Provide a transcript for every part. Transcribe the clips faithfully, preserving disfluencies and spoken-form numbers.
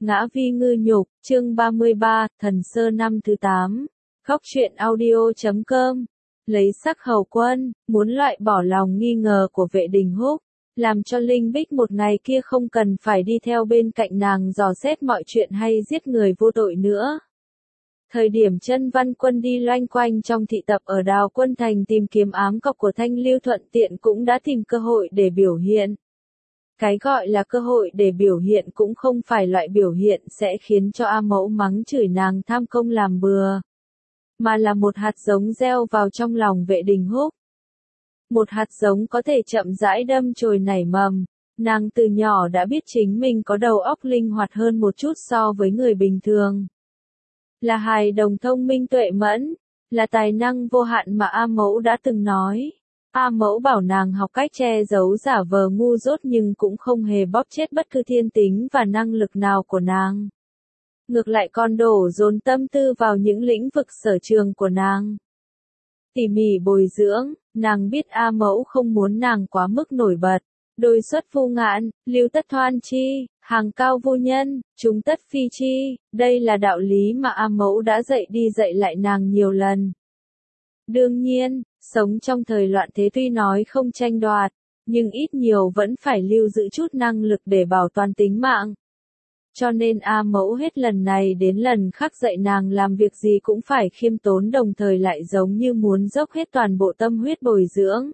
Ngã vi ngư nhục, chương ba mươi ba, thần sơ năm thứ tám. Góc truyện audio chấm com. Lấy sắc hầu quân, muốn loại bỏ lòng nghi ngờ của Vệ Đình Húc, làm cho Linh Bích một ngày kia không cần phải đi theo bên cạnh nàng dò xét mọi chuyện hay giết người vô tội nữa. Thời điểm Chân Văn Quân đi loanh quanh trong thị tập ở Đào Quân Thành tìm kiếm ám cọc của Thanh Lưu thuận tiện cũng đã tìm cơ hội để biểu hiện. Cái gọi là cơ hội để biểu hiện cũng không phải loại biểu hiện sẽ khiến cho A Mẫu mắng chửi nàng tham công làm bừa, mà là một hạt giống gieo vào trong lòng Vệ Đình Húc. Một hạt giống có thể chậm rãi đâm chồi nảy mầm. Nàng từ nhỏ đã biết chính mình có đầu óc linh hoạt hơn một chút so với người bình thường. Là hài đồng thông minh tuệ mẫn, là tài năng vô hạn mà A Mẫu đã từng nói. A Mẫu bảo nàng học cách che giấu giả vờ ngu dốt nhưng cũng không hề bóp chết bất cứ thiên tính và năng lực nào của nàng. Ngược lại còn đổ dồn tâm tư vào những lĩnh vực sở trường của nàng. Tỉ mỉ bồi dưỡng, nàng biết A Mẫu không muốn nàng quá mức nổi bật. Đôi xuất phu ngạn, lưu tất thoan chi, hàng cao vô nhân, chúng tất phi chi, đây là đạo lý mà A Mẫu đã dạy đi dạy lại nàng nhiều lần. Đương nhiên, sống trong thời loạn thế tuy nói không tranh đoạt, nhưng ít nhiều vẫn phải lưu giữ chút năng lực để bảo toàn tính mạng. Cho nên A Mẫu hết lần này đến lần khác dạy nàng làm việc gì cũng phải khiêm tốn đồng thời lại giống như muốn dốc hết toàn bộ tâm huyết bồi dưỡng.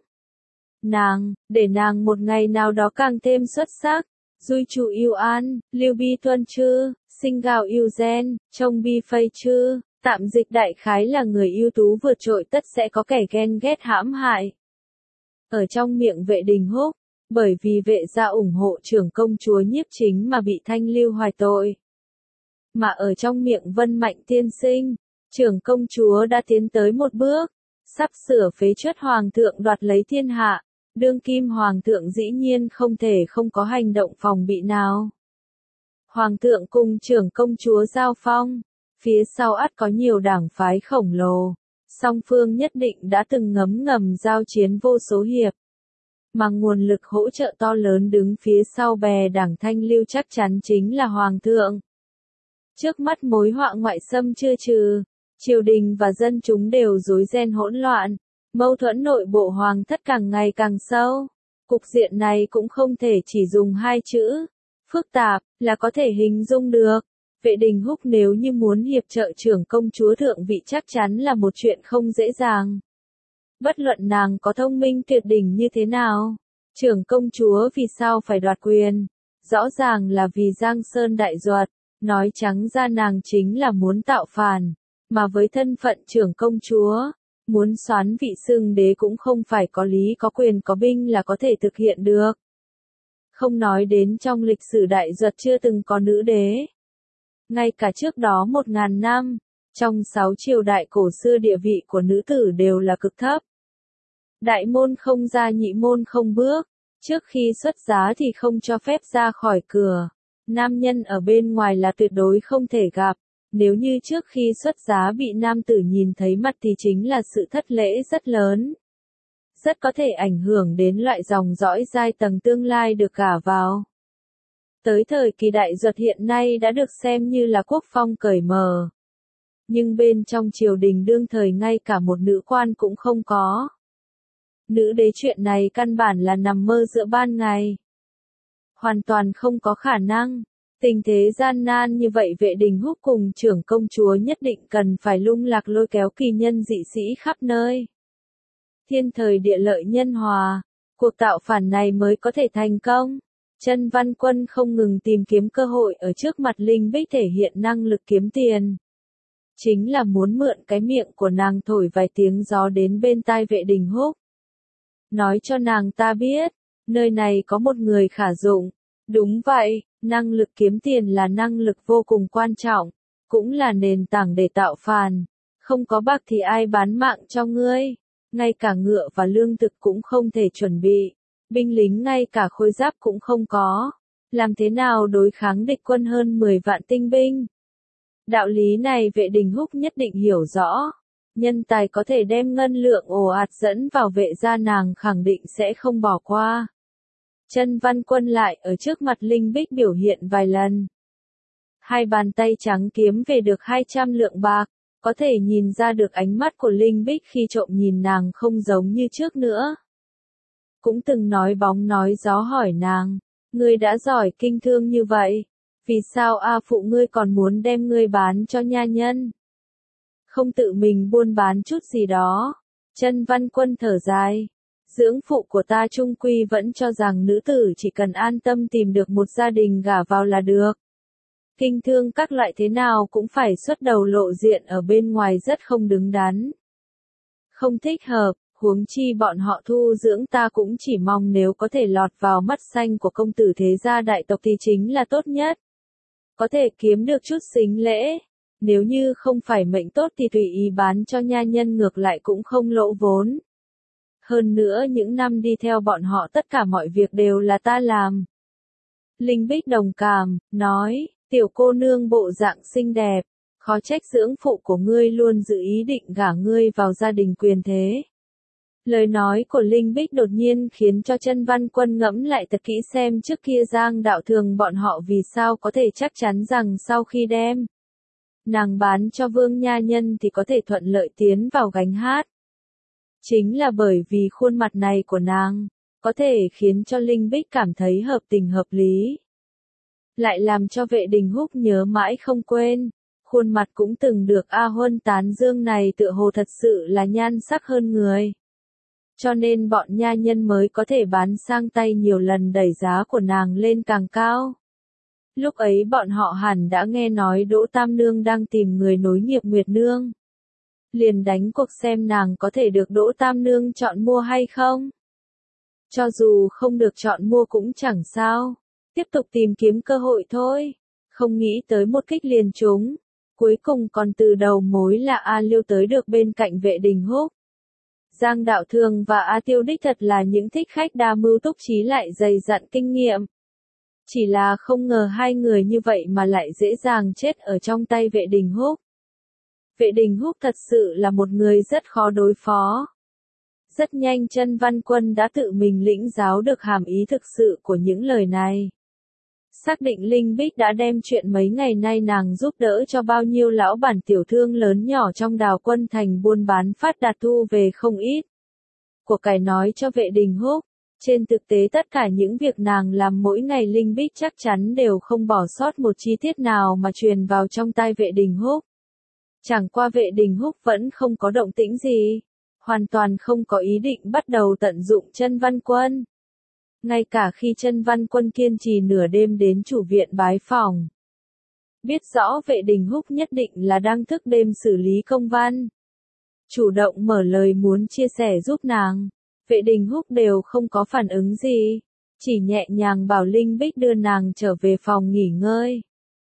Nàng, để nàng một ngày nào đó càng thêm xuất sắc, duy chủ yêu an, lưu bi tuân chư, sinh gạo yêu gen, trông bi phây chư, tạm dịch đại khái là người ưu tú vượt trội tất sẽ có kẻ ghen ghét hãm hại. Ở trong miệng Vệ Đình Húc, bởi vì Vệ gia ủng hộ trưởng công chúa Nhiếp Chính mà bị Thanh Lưu hoài tội. Mà ở trong miệng Vân Mạnh tiên sinh, trưởng công chúa đã tiến tới một bước, sắp sửa phế truất hoàng thượng đoạt lấy thiên hạ. Đương kim hoàng thượng dĩ nhiên không thể không có hành động phòng bị nào. Hoàng thượng cùng trưởng công chúa giao phong, phía sau ắt có nhiều đảng phái khổng lồ, song phương nhất định đã từng ngấm ngầm giao chiến vô số hiệp. Mà nguồn lực hỗ trợ to lớn đứng phía sau bè đảng Thanh Lưu chắc chắn chính là hoàng thượng. Trước mắt mối họa ngoại xâm chưa trừ, triều đình và dân chúng đều rối ren hỗn loạn. Mâu thuẫn nội bộ hoàng thất càng ngày càng sâu. Cục diện này cũng không thể chỉ dùng hai chữ phức tạp là có thể hình dung được. Vệ Đình Húc nếu như muốn hiệp trợ trưởng công chúa thượng vị chắc chắn là một chuyện không dễ dàng. Bất luận nàng có thông minh tuyệt đỉnh như thế nào, trưởng công chúa vì sao phải đoạt quyền? Rõ ràng là vì Giang Sơn đại duật, nói trắng ra nàng chính là muốn tạo phản, mà với thân phận trưởng công chúa, muốn soán vị xưng đế cũng không phải có lý có quyền có binh là có thể thực hiện được. Không nói đến trong lịch sử đại duật chưa từng có nữ đế. Ngay cả trước đó một ngàn năm, trong sáu triều đại cổ xưa địa vị của nữ tử đều là cực thấp. Đại môn không ra nhị môn không bước, trước khi xuất giá thì không cho phép ra khỏi cửa. Nam nhân ở bên ngoài là tuyệt đối không thể gặp. Nếu như trước khi xuất giá bị nam tử nhìn thấy mặt thì chính là sự thất lễ rất lớn. Rất có thể ảnh hưởng đến loại dòng dõi giai tầng tương lai được gả vào. Tới thời kỳ đại duật hiện nay đã được xem như là quốc phong cởi mở. Nhưng bên trong triều đình đương thời ngay cả một nữ quan cũng không có. Nữ đế chuyện này căn bản là nằm mơ giữa ban ngày. Hoàn toàn không có khả năng. Tình thế gian nan như vậy Vệ Đình Húc cùng trưởng công chúa nhất định cần phải lung lạc lôi kéo kỳ nhân dị sĩ khắp nơi. Thiên thời địa lợi nhân hòa, cuộc tạo phản này mới có thể thành công. Chân Văn Quân không ngừng tìm kiếm cơ hội ở trước mặt Linh Bích thể hiện năng lực kiếm tiền. Chính là muốn mượn cái miệng của nàng thổi vài tiếng gió đến bên tai Vệ Đình Húc. Nói cho nàng ta biết, nơi này có một người khả dụng. Đúng vậy, năng lực kiếm tiền là năng lực vô cùng quan trọng, cũng là nền tảng để tạo phản. Không có bạc thì ai bán mạng cho ngươi, ngay cả ngựa và lương thực cũng không thể chuẩn bị, binh lính ngay cả khôi giáp cũng không có. Làm thế nào đối kháng địch quân hơn mười vạn tinh binh? Đạo lý này Vệ Đình Húc nhất định hiểu rõ. Nhân tài có thể đem ngân lượng ồ ạt dẫn vào Vệ gia nàng khẳng định sẽ không bỏ qua. Chân Văn Quân lại ở trước mặt Linh Bích biểu hiện vài lần. Hai bàn tay trắng kiếm về được hai trăm lượng bạc, có thể nhìn ra được ánh mắt của Linh Bích khi trộm nhìn nàng không giống như trước nữa. Cũng từng nói bóng nói gió hỏi nàng, ngươi đã giỏi kinh thương như vậy, vì sao A phụ ngươi còn muốn đem ngươi bán cho nha nhân? Không tự mình buôn bán chút gì đó. Chân Văn Quân thở dài, dưỡng phụ của ta trung quy vẫn cho rằng nữ tử chỉ cần an tâm tìm được một gia đình gả vào là được. Kinh thương các loại thế nào cũng phải xuất đầu lộ diện ở bên ngoài rất không đứng đắn. Không thích hợp, huống chi bọn họ thu dưỡng ta cũng chỉ mong nếu có thể lọt vào mắt xanh của công tử thế gia đại tộc thì chính là tốt nhất. Có thể kiếm được chút sính lễ, nếu như không phải mệnh tốt thì tùy ý bán cho nha nhân ngược lại cũng không lỗ vốn. Hơn nữa những năm đi theo bọn họ tất cả mọi việc đều là ta làm. Linh Bích đồng cảm, nói, tiểu cô nương bộ dạng xinh đẹp, khó trách dưỡng phụ của ngươi luôn dự ý định gả ngươi vào gia đình quyền thế. Lời nói của Linh Bích đột nhiên khiến cho Chân Văn Quân ngẫm lại thật kỹ xem trước kia Giang Đạo Thường bọn họ vì sao có thể chắc chắn rằng sau khi đem nàng bán cho Vương nha nhân thì có thể thuận lợi tiến vào gánh hát. Chính là bởi vì khuôn mặt này của nàng, có thể khiến cho Linh Bích cảm thấy hợp tình hợp lý. Lại làm cho Vệ Đình Húc nhớ mãi không quên, khuôn mặt cũng từng được A Huân tán dương này tựa hồ thật sự là nhan sắc hơn người. Cho nên bọn nha nhân mới có thể bán sang tay nhiều lần đẩy giá của nàng lên càng cao. Lúc ấy bọn họ hẳn đã nghe nói Đỗ Tam Nương đang tìm người nối nghiệp Nguyệt Nương. Liền đánh cuộc xem nàng có thể được Đỗ Tam Nương chọn mua hay không. Cho dù không được chọn mua cũng chẳng sao, tiếp tục tìm kiếm cơ hội thôi. Không nghĩ tới một kích liền trúng, cuối cùng còn từ đầu mối là A Liêu tới được bên cạnh Vệ Đình Húc. Giang Đạo Thường và A Tiêu đích thật là những thích khách đa mưu túc trí lại dày dặn kinh nghiệm. Chỉ là không ngờ hai người như vậy mà lại dễ dàng chết ở trong tay Vệ Đình Húc. Vệ Đình Húc thật sự là một người rất khó đối phó. Rất nhanh Chân Văn Quân đã tự mình lĩnh giáo được hàm ý thực sự của những lời này. Xác định Linh Bích đã đem chuyện mấy ngày nay nàng giúp đỡ cho bao nhiêu lão bản tiểu thương lớn nhỏ trong Đào Quân Thành buôn bán phát đạt thu về không ít. Của cải nói cho Vệ Đình Húc, trên thực tế tất cả những việc nàng làm mỗi ngày Linh Bích chắc chắn đều không bỏ sót một chi tiết nào mà truyền vào trong tai Vệ Đình Húc. Chẳng qua Vệ Đình Húc vẫn không có động tĩnh gì, hoàn toàn không có ý định bắt đầu tận dụng Chân Văn Quân. Ngay cả khi Chân Văn Quân kiên trì nửa đêm đến chủ viện bái phỏng, biết rõ Vệ Đình Húc nhất định là đang thức đêm xử lý công văn, chủ động mở lời muốn chia sẻ giúp nàng, Vệ Đình Húc đều không có phản ứng gì, chỉ nhẹ nhàng bảo Linh Bích đưa nàng trở về phòng nghỉ ngơi.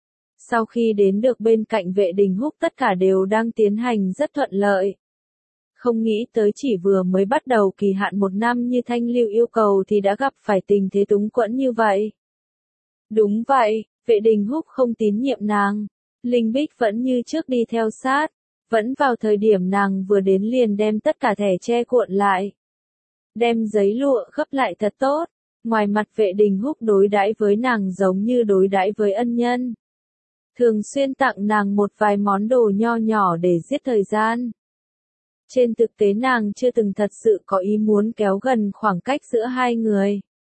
Sau khi đến được bên cạnh Vệ Đình Húc tất cả đều đang tiến hành rất thuận lợi. Không nghĩ tới chỉ vừa mới bắt đầu kỳ hạn một năm như Thanh Lưu yêu cầu thì đã gặp phải tình thế túng quẫn như vậy. Đúng vậy, Vệ Đình Húc không tín nhiệm nàng. Linh Bích vẫn như trước đi theo sát. Vẫn vào thời điểm nàng vừa đến liền đem tất cả thẻ tre cuộn lại. Đem giấy lụa gấp lại thật tốt. Ngoài mặt Vệ Đình Húc đối đãi với nàng giống như đối đãi với ân nhân. Thường xuyên tặng nàng một vài món đồ nho nhỏ để giết thời gian. Trên thực tế nàng chưa từng thật sự có ý muốn kéo gần khoảng cách giữa hai người.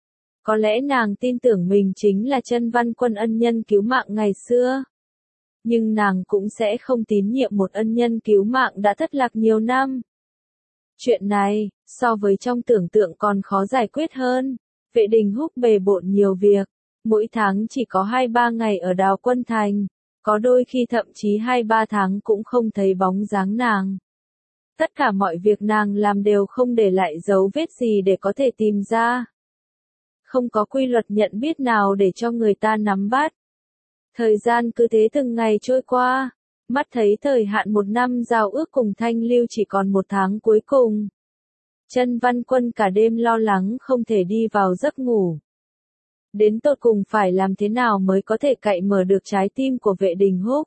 Có lẽ nàng tin tưởng mình chính là Chân Văn Quân ân nhân cứu mạng ngày xưa. Nhưng nàng cũng sẽ không tín nhiệm một ân nhân cứu mạng đã thất lạc nhiều năm. Chuyện này, so với trong tưởng tượng còn khó giải quyết hơn. Vệ Đình Húc bề bộn nhiều việc. Mỗi tháng chỉ có hai ba ngày ở Đào Quân Thành. Có đôi khi thậm chí hai ba tháng cũng không thấy bóng dáng nàng. Tất cả mọi việc nàng làm đều không để lại dấu vết gì để có thể tìm ra. Không có quy luật nhận biết nào để cho người ta nắm bắt. Thời gian cứ thế từng ngày trôi qua, mắt thấy thời hạn một năm giao ước cùng Thanh Lưu chỉ còn một tháng cuối cùng. Chân Văn Quân cả đêm lo lắng không thể đi vào giấc ngủ. Đến tột cùng phải làm thế nào mới có thể cạy mở được trái tim của Vệ Đình Húc?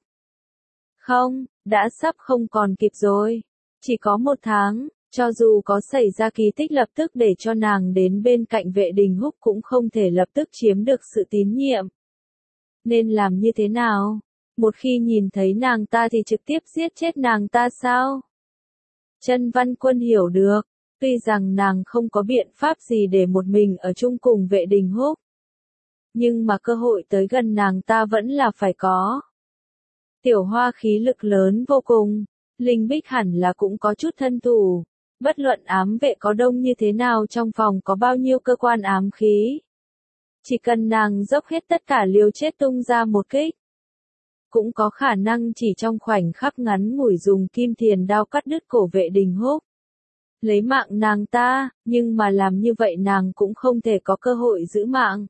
Không, đã sắp không còn kịp rồi. Chỉ có một tháng, cho dù có xảy ra kỳ tích lập tức để cho nàng đến bên cạnh Vệ Đình Húc cũng không thể lập tức chiếm được sự tín nhiệm. Nên làm như thế nào? Một khi nhìn thấy nàng ta thì trực tiếp giết chết nàng ta sao? Chân Văn Quân hiểu được, tuy rằng nàng không có biện pháp gì để một mình ở chung cùng Vệ Đình Húc. Nhưng mà cơ hội tới gần nàng ta vẫn là phải có. Tiểu Hoa khí lực lớn vô cùng, Linh Bích hẳn là cũng có chút thân thủ. Bất luận ám vệ có đông như thế nào trong phòng có bao nhiêu cơ quan ám khí. Chỉ cần nàng dốc hết tất cả liều chết tung ra một kích. Cũng có khả năng chỉ trong khoảnh khắc ngắn ngủi dùng kim thiền đao cắt đứt cổ Vệ Đình Húc. Lấy mạng nàng ta, nhưng mà làm như vậy nàng cũng không thể có cơ hội giữ mạng.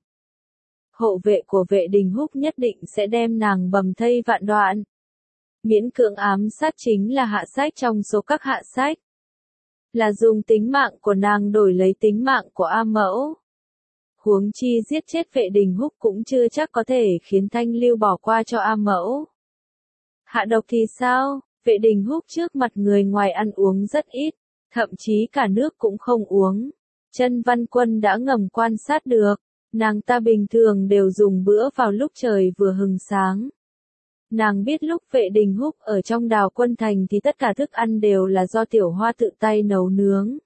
Hộ vệ của Vệ Đình Húc nhất định sẽ đem nàng bầm thây vạn đoạn. Miễn cưỡng ám sát chính là hạ sách trong số các hạ sách. Là dùng tính mạng của nàng đổi lấy tính mạng của A Mẫu. Huống chi giết chết Vệ Đình Húc cũng chưa chắc có thể khiến Thanh Lưu bỏ qua cho A Mẫu. Hạ độc thì sao? Vệ Đình Húc trước mặt người ngoài ăn uống rất ít, thậm chí cả nước cũng không uống. Chân Văn Quân đã ngầm quan sát được, nàng ta bình thường đều dùng bữa vào lúc trời vừa hừng sáng. Nàng biết lúc Vệ Đình Húc ở trong Đào Quân Thành thì tất cả thức ăn đều là do Tiểu Hoa tự tay nấu nướng.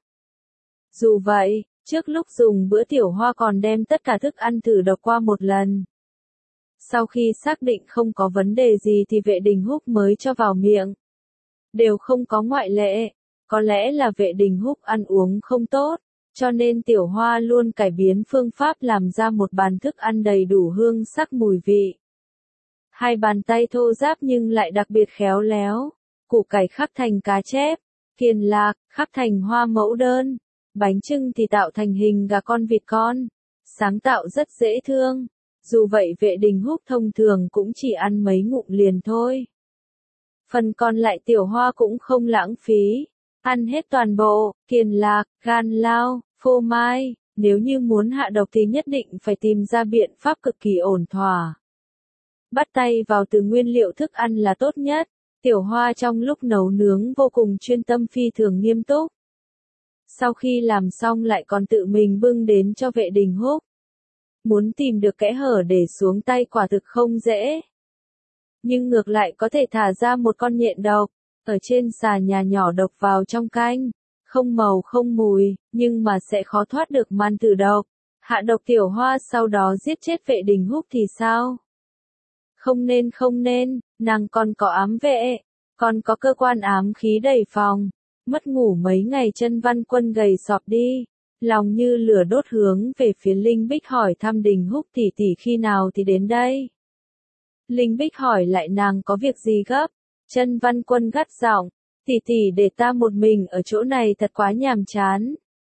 Dù vậy, trước lúc dùng bữa Tiểu Hoa còn đem tất cả thức ăn thử đọc qua một lần. Sau khi xác định không có vấn đề gì thì Vệ Đình Húc mới cho vào miệng. Đều không có ngoại lệ, có lẽ là Vệ Đình Húc ăn uống không tốt, cho nên Tiểu Hoa luôn cải biến phương pháp làm ra một bàn thức ăn đầy đủ hương sắc mùi vị. Hai bàn tay thô ráp nhưng lại đặc biệt khéo léo, củ cải khắc thành cá chép, kiền lạc khắc thành hoa mẫu đơn, bánh chưng thì tạo thành hình gà con vịt con, sáng tạo rất dễ thương. Dù vậy Vệ Đình Húc thông thường cũng chỉ ăn mấy ngụm liền thôi. Phần còn lại Tiểu Hoa cũng không lãng phí, ăn hết toàn bộ, kiền lạc, gan lao, phô mai, nếu như muốn hạ độc thì nhất định phải tìm ra biện pháp cực kỳ ổn thỏa. Bắt tay vào từ nguyên liệu thức ăn là tốt nhất. Tiểu Hoa trong lúc nấu nướng vô cùng chuyên tâm phi thường nghiêm túc. Sau khi làm xong lại còn tự mình bưng đến cho Vệ Đình Húc. Muốn tìm được kẽ hở để xuống tay quả thực không dễ. Nhưng ngược lại có thể thả ra một con nhện độc, ở trên xà nhà nhỏ độc vào trong canh. Không màu không mùi, nhưng mà sẽ khó thoát được man tử độc. Hạ độc Tiểu Hoa sau đó giết chết Vệ Đình Húc thì sao? Không nên không nên, nàng còn có ám vệ, còn có cơ quan ám khí đầy phòng. Mất ngủ mấy ngày Chân Văn Quân gầy sọp đi, lòng như lửa đốt hướng về phía Linh Bích hỏi thăm Đình Húc tỷ tỷ khi nào thì đến đây. Linh Bích hỏi lại nàng có việc gì gấp, Chân Văn Quân gắt giọng, tỷ tỷ để ta một mình ở chỗ này thật quá nhàm chán.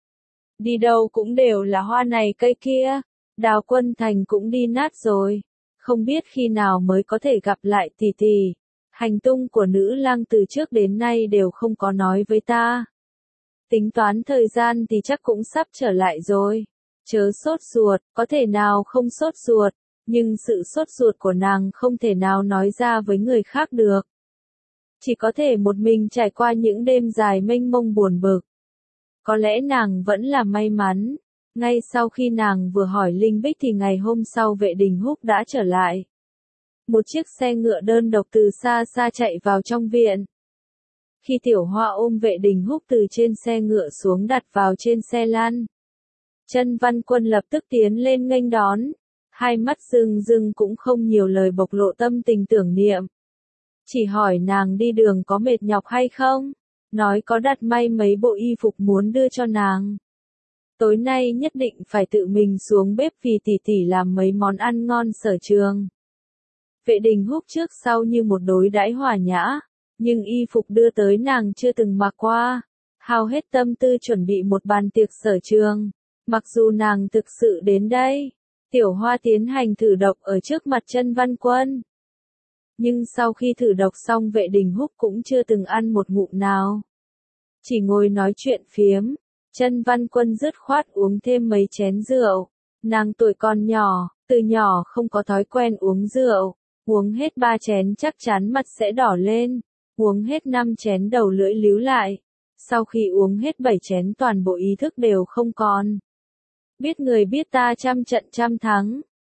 Đi đâu cũng đều là hoa này cây kia, Đào Quân Thành cũng đi nát rồi. Không biết khi nào mới có thể gặp lại tỷ tỷ. Hành tung của nữ lang từ trước đến nay đều không có nói với ta. Tính toán thời gian thì chắc cũng sắp trở lại rồi. Chớ sốt ruột, có thể nào không sốt ruột, nhưng sự sốt ruột của nàng không thể nào nói ra với người khác được. Chỉ có thể một mình trải qua những đêm dài mênh mông buồn bực. Có lẽ nàng vẫn là may mắn. Ngay sau khi nàng vừa hỏi Linh Bích thì ngày hôm sau Vệ Đình Húc đã trở lại. Một chiếc xe ngựa đơn độc từ xa xa chạy vào trong viện. Khi Tiểu Hoa ôm Vệ Đình Húc từ trên xe ngựa xuống đặt vào trên xe lăn. Chân Văn Quân lập tức tiến lên nghênh đón. Hai mắt rưng rưng cũng không nhiều lời bộc lộ tâm tình tưởng niệm. Chỉ hỏi nàng đi đường có mệt nhọc hay không, nói có đặt may mấy bộ y phục muốn đưa cho nàng. Tối nay nhất định phải tự mình xuống bếp vì tỷ tỷ làm mấy món ăn ngon sở trường. Vệ Đình Húc trước sau như một đối đãi hòa nhã, nhưng y phục đưa tới nàng chưa từng mặc qua. Hao hết tâm tư chuẩn bị một bàn tiệc sở trường. Mặc dù nàng thực sự đến đây, Tiểu Hoa tiến hành thử độc ở trước mặt Chân Văn Quân. Nhưng sau khi thử độc xong Vệ Đình Húc cũng chưa từng ăn một ngụm nào. Chỉ ngồi nói chuyện phiếm. Chân Văn Quân dứt khoát uống thêm mấy chén rượu. Nàng tuổi còn nhỏ, từ nhỏ không có thói quen uống rượu. Uống hết ba chén chắc chắn mặt sẽ đỏ lên. Uống hết năm chén đầu lưỡi líu lại. Sau khi uống hết bảy chén toàn bộ ý thức đều không còn. Biết người biết ta trăm trận trăm thắng.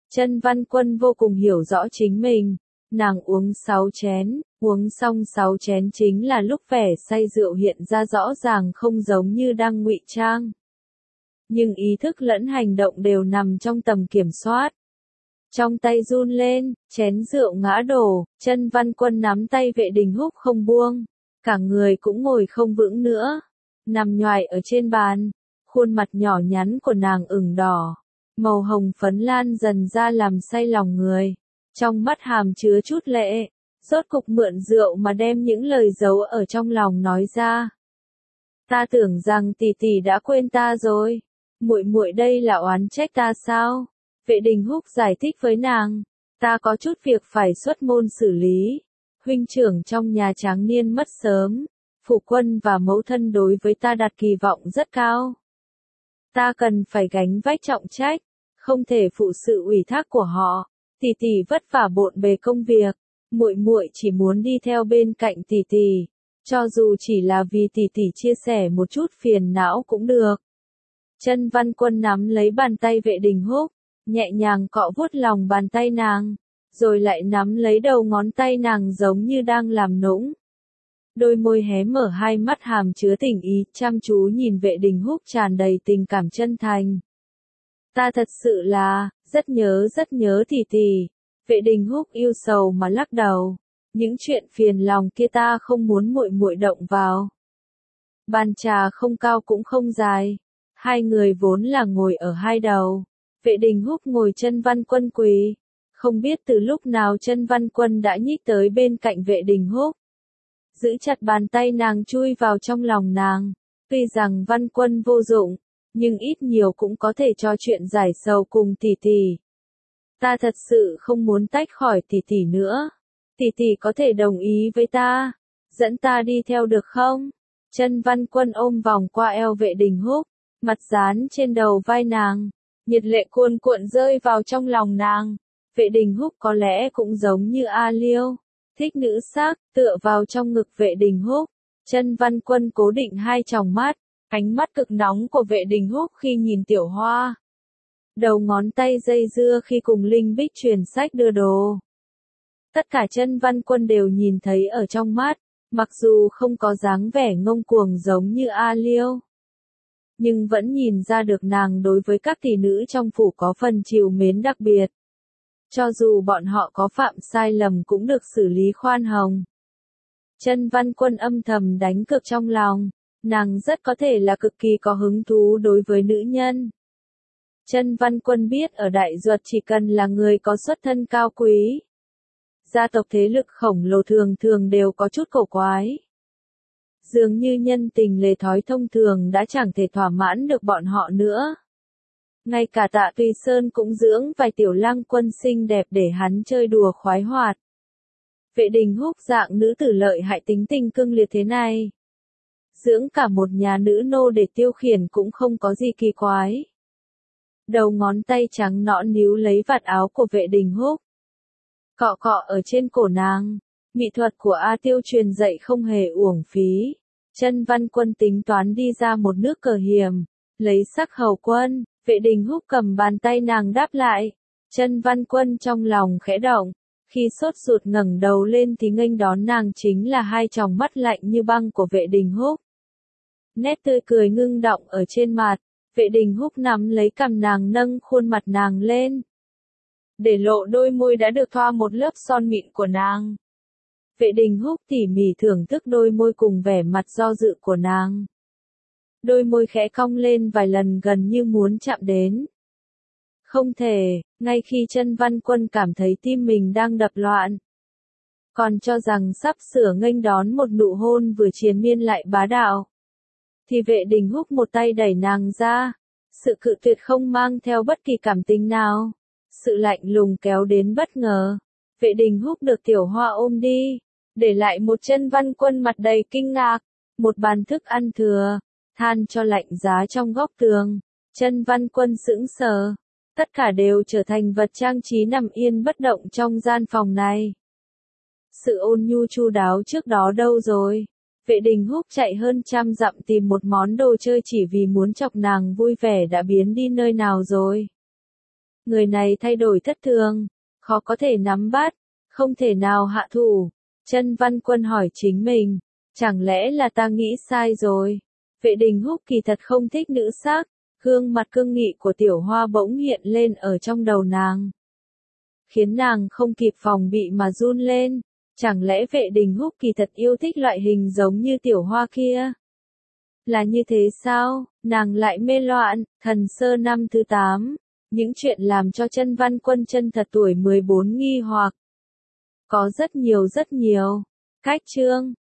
Chân Văn Quân vô cùng hiểu rõ chính mình. Nàng uống sáu chén, uống xong sáu chén chính là lúc vẻ say rượu hiện ra rõ ràng không giống như đang ngụy trang. Nhưng ý thức lẫn hành động đều nằm trong tầm kiểm soát. Trong tay run lên, chén rượu ngã đổ, Chân Văn Quân nắm tay Vệ Đình Húc không buông. Cả người cũng ngồi không vững nữa. Nằm nhoài ở trên bàn. Khuôn mặt nhỏ nhắn của nàng ửng đỏ. Màu hồng phấn lan dần ra làm say lòng người. Trong mắt hàm chứa chút lệ. Rốt cục mượn rượu mà đem những lời giấu ở trong lòng nói ra. Ta tưởng rằng tỷ tỷ đã quên ta rồi. Muội muội đây là oán trách ta sao? Vệ Đình Húc giải thích với nàng. Ta có chút việc phải xuất môn xử lý. Huynh trưởng trong nhà tráng niên mất sớm. Phụ quân và mẫu thân đối với ta đặt kỳ vọng rất cao. Ta cần phải gánh vác trọng trách. Không thể phụ sự ủy thác của họ. Tỷ tỷ vất vả bộn bề công việc. Muội muội chỉ muốn đi theo bên cạnh tỷ tỷ. Cho dù chỉ là vì tỷ tỷ chia sẻ một chút phiền não cũng được. Chân Văn Quân nắm lấy bàn tay Vệ Đình Húc, nhẹ nhàng cọ vuốt lòng bàn tay nàng, rồi lại nắm lấy đầu ngón tay nàng giống như đang làm nũng. Đôi môi hé mở, hai mắt hàm chứa tình ý, chăm chú nhìn Vệ Đình Húc tràn đầy tình cảm chân thành. Ta thật sự là, rất nhớ rất nhớ tỷ tỷ. Vệ Đình Húc yêu sầu mà lắc đầu. Những chuyện phiền lòng kia ta không muốn muội muội động vào. Bàn trà không cao cũng không dài. Hai người vốn là ngồi ở hai đầu. Vệ Đình Húc ngồi Chân Văn Quân quỳ. Không biết từ lúc nào Chân Văn Quân đã nhích tới bên cạnh Vệ Đình Húc. Giữ chặt bàn tay nàng chui vào trong lòng nàng. Tuy rằng Văn Quân vô dụng, nhưng ít nhiều cũng có thể trò chuyện giải sầu cùng tỷ tỷ. Ta thật sự không muốn tách khỏi tỷ tỷ nữa. Tỷ tỷ có thể đồng ý với ta, dẫn ta đi theo được không? Chân Văn Quân ôm vòng qua eo Vệ Đình Húc, mặt dán trên đầu vai nàng, nhiệt lệ cuồn cuộn rơi vào trong lòng nàng. Vệ Đình Húc có lẽ cũng giống như A Liêu, thích nữ sắc, tựa vào trong ngực Vệ Đình Húc. Chân Văn Quân cố định hai tròng mắt, ánh mắt cực nóng của Vệ Đình Húc khi nhìn Tiểu Hoa. Đầu ngón tay dây dưa khi cùng Linh Bích truyền sách đưa đồ. Tất cả Chân Văn Quân đều nhìn thấy ở trong mắt, mặc dù không có dáng vẻ ngông cuồng giống như A Liêu. Nhưng vẫn nhìn ra được nàng đối với các tỷ nữ trong phủ có phần trìu mến đặc biệt. Cho dù bọn họ có phạm sai lầm cũng được xử lý khoan hồng. Chân Văn Quân âm thầm đánh cược trong lòng, nàng rất có thể là cực kỳ có hứng thú đối với nữ nhân. Chân Văn Quân biết ở Đại Duật chỉ cần là người có xuất thân cao quý. Gia tộc thế lực khổng lồ thường thường đều có chút cổ quái. Dường như nhân tình lề thói thông thường đã chẳng thể thỏa mãn được bọn họ nữa. Ngay cả Tạ Tùy Sơn cũng dưỡng vài tiểu lang quân xinh đẹp để hắn chơi đùa khoái hoạt. Vệ Đình Húc dạng nữ tử lợi hại tính tình cương liệt thế này. Dưỡng cả một nhà nữ nô để tiêu khiển cũng không có gì kỳ quái. Đầu ngón tay trắng nõn níu lấy vạt áo của Vệ Đình Húc. Cọ cọ ở trên cổ nàng. Mỹ thuật của A Tiêu truyền dạy không hề uổng phí. Chân Văn Quân tính toán đi ra một nước cờ hiểm, lấy sắc hầu quân. Vệ Đình Húc cầm bàn tay nàng đáp lại. Chân Văn Quân trong lòng khẽ động. Khi sốt ruột ngẩng đầu lên thì nghênh đón nàng chính là hai tròng mắt lạnh như băng của Vệ Đình Húc. Nét tươi cười ngưng đọng ở trên mặt. Vệ Đình Húc nắm lấy cằm nàng, nâng khuôn mặt nàng lên, để lộ đôi môi đã được thoa một lớp son mịn của nàng. Vệ Đình Húc tỉ mỉ thưởng thức đôi môi cùng vẻ mặt do dự của nàng. Đôi môi khẽ cong lên vài lần gần như muốn chạm đến. Không thể, ngay khi Chân Văn Quân cảm thấy tim mình đang đập loạn. Còn cho rằng sắp sửa nghênh đón một nụ hôn vừa triền miên lại bá đạo. Thì Vệ Đình Húc một tay đẩy nàng ra. Sự cự tuyệt không mang theo bất kỳ cảm tình nào. Sự lạnh lùng kéo đến bất ngờ. Vệ Đình Húc được Tiểu Hoa ôm đi. Để lại một Chân Văn Quân mặt đầy kinh ngạc. Một bàn thức ăn thừa. Than cho lạnh giá trong góc tường. Chân Văn Quân sững sờ. Tất cả đều trở thành vật trang trí nằm yên bất động trong gian phòng này. Sự ôn nhu chu đáo trước đó đâu rồi? Vệ Đình Húc chạy hơn trăm dặm tìm một món đồ chơi chỉ vì muốn chọc nàng vui vẻ đã biến đi nơi nào rồi? Người này thay đổi thất thường, khó có thể nắm bắt, không thể nào hạ thủ. Chân Văn Quân hỏi chính mình, chẳng lẽ là ta nghĩ sai rồi? Vệ Đình Húc kỳ thật không thích nữ sắc, gương mặt cương nghị của Tiểu Hoa bỗng hiện lên ở trong đầu nàng, khiến nàng không kịp phòng bị mà run lên. Chẳng lẽ Vệ Đình Húc kỳ thật yêu thích loại hình giống như Tiểu Hoa kia? Là như thế sao? Nàng lại mê loạn. Thần sơ năm thứ tám. Những chuyện làm cho Chân Văn Quân chân thật tuổi mười bốn nghi hoặc. Có rất nhiều rất nhiều. Cách chương